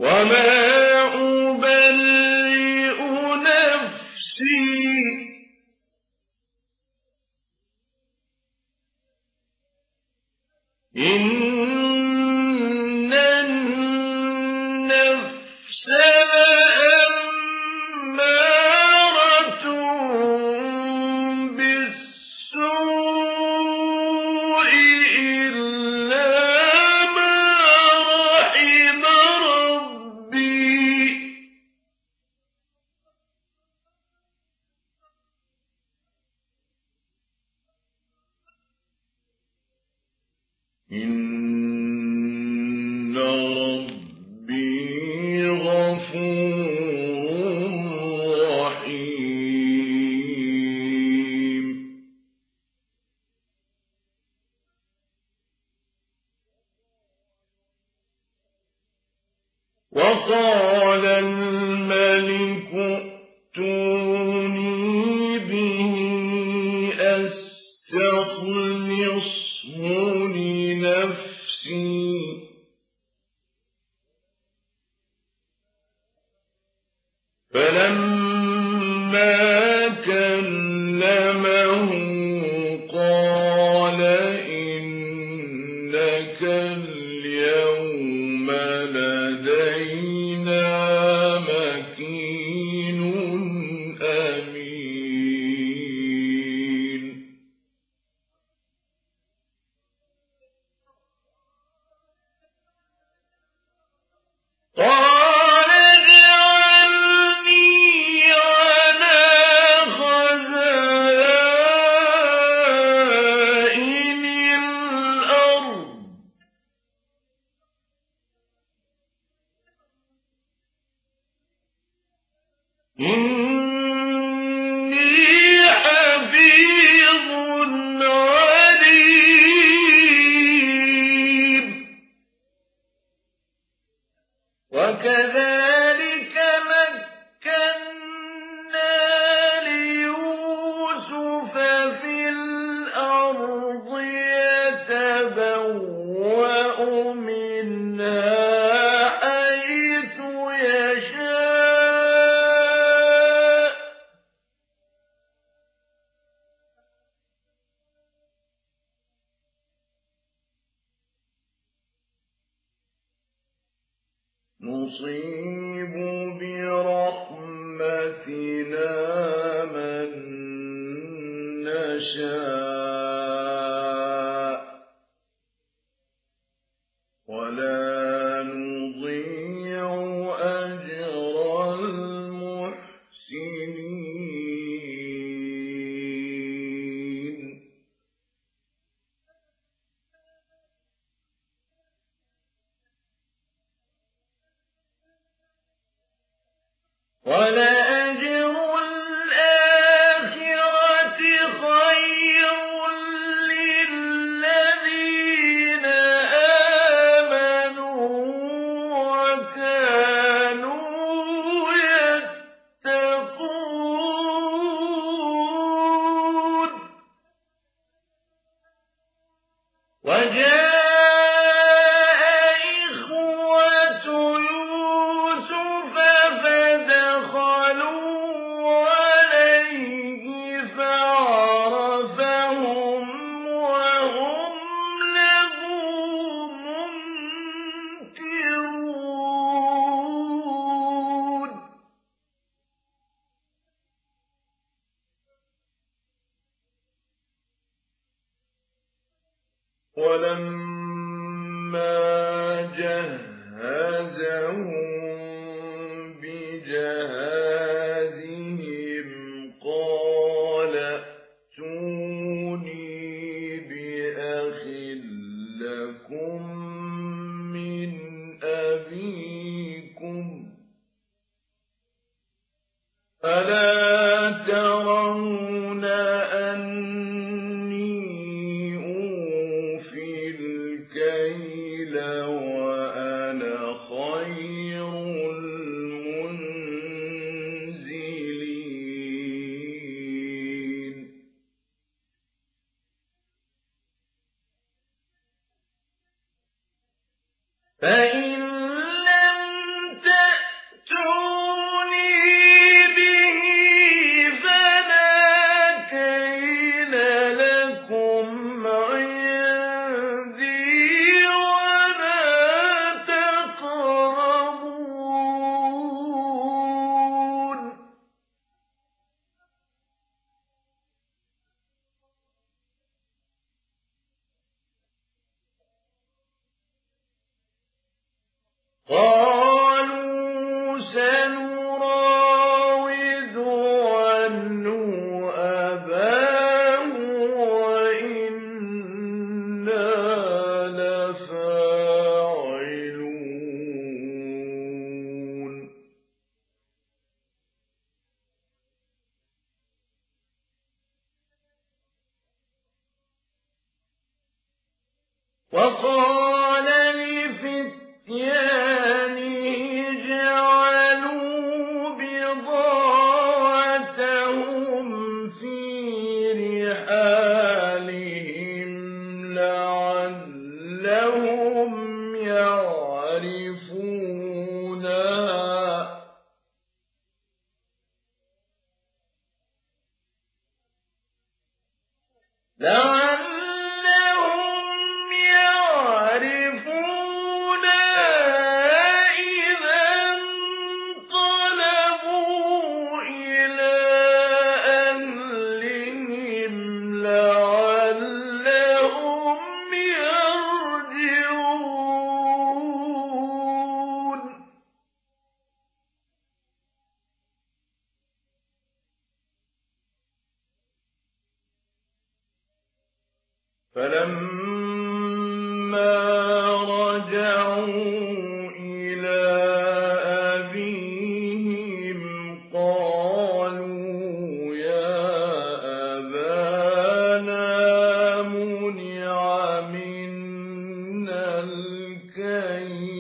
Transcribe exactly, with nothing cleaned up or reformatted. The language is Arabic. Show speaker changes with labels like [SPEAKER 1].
[SPEAKER 1] وما أبرئ نفسي إن النفس لأمارة بالسوء إلا ما رحم ربي إن ربي غفور رحيم. وقال الملك ائتوني به أستخلصه لنفسي فلما كلمه قال إنك اليوم لدينا مكين أمين. قال اجعلني على خزائن الأرض إني حفيظ عليم. وكذلك مكنا ليوسف في الأرض يتبوأ منها حيث يشاء نصيب برحمتنا من نشاء ولا نضيع أجر المحسنين. ولأجر الآخرة خير للذين آمنوا وكانوا يتقون. وجاء إخوة يوسف فدخلوا عليه فعرفهم وهم له منكرون. ولما جهزهم بجهازهم قال ائتوني بأخ لكم من أبيكم ألا ترون أني أوفي الكيل وأنا خير يعرفونها لعلهم يعرفونها إذا انقلبوا إلى أهلهم لعلهم يرجعون فلما رجعوا إلى أبيهم قالوا يا أبانا منع منا الكيل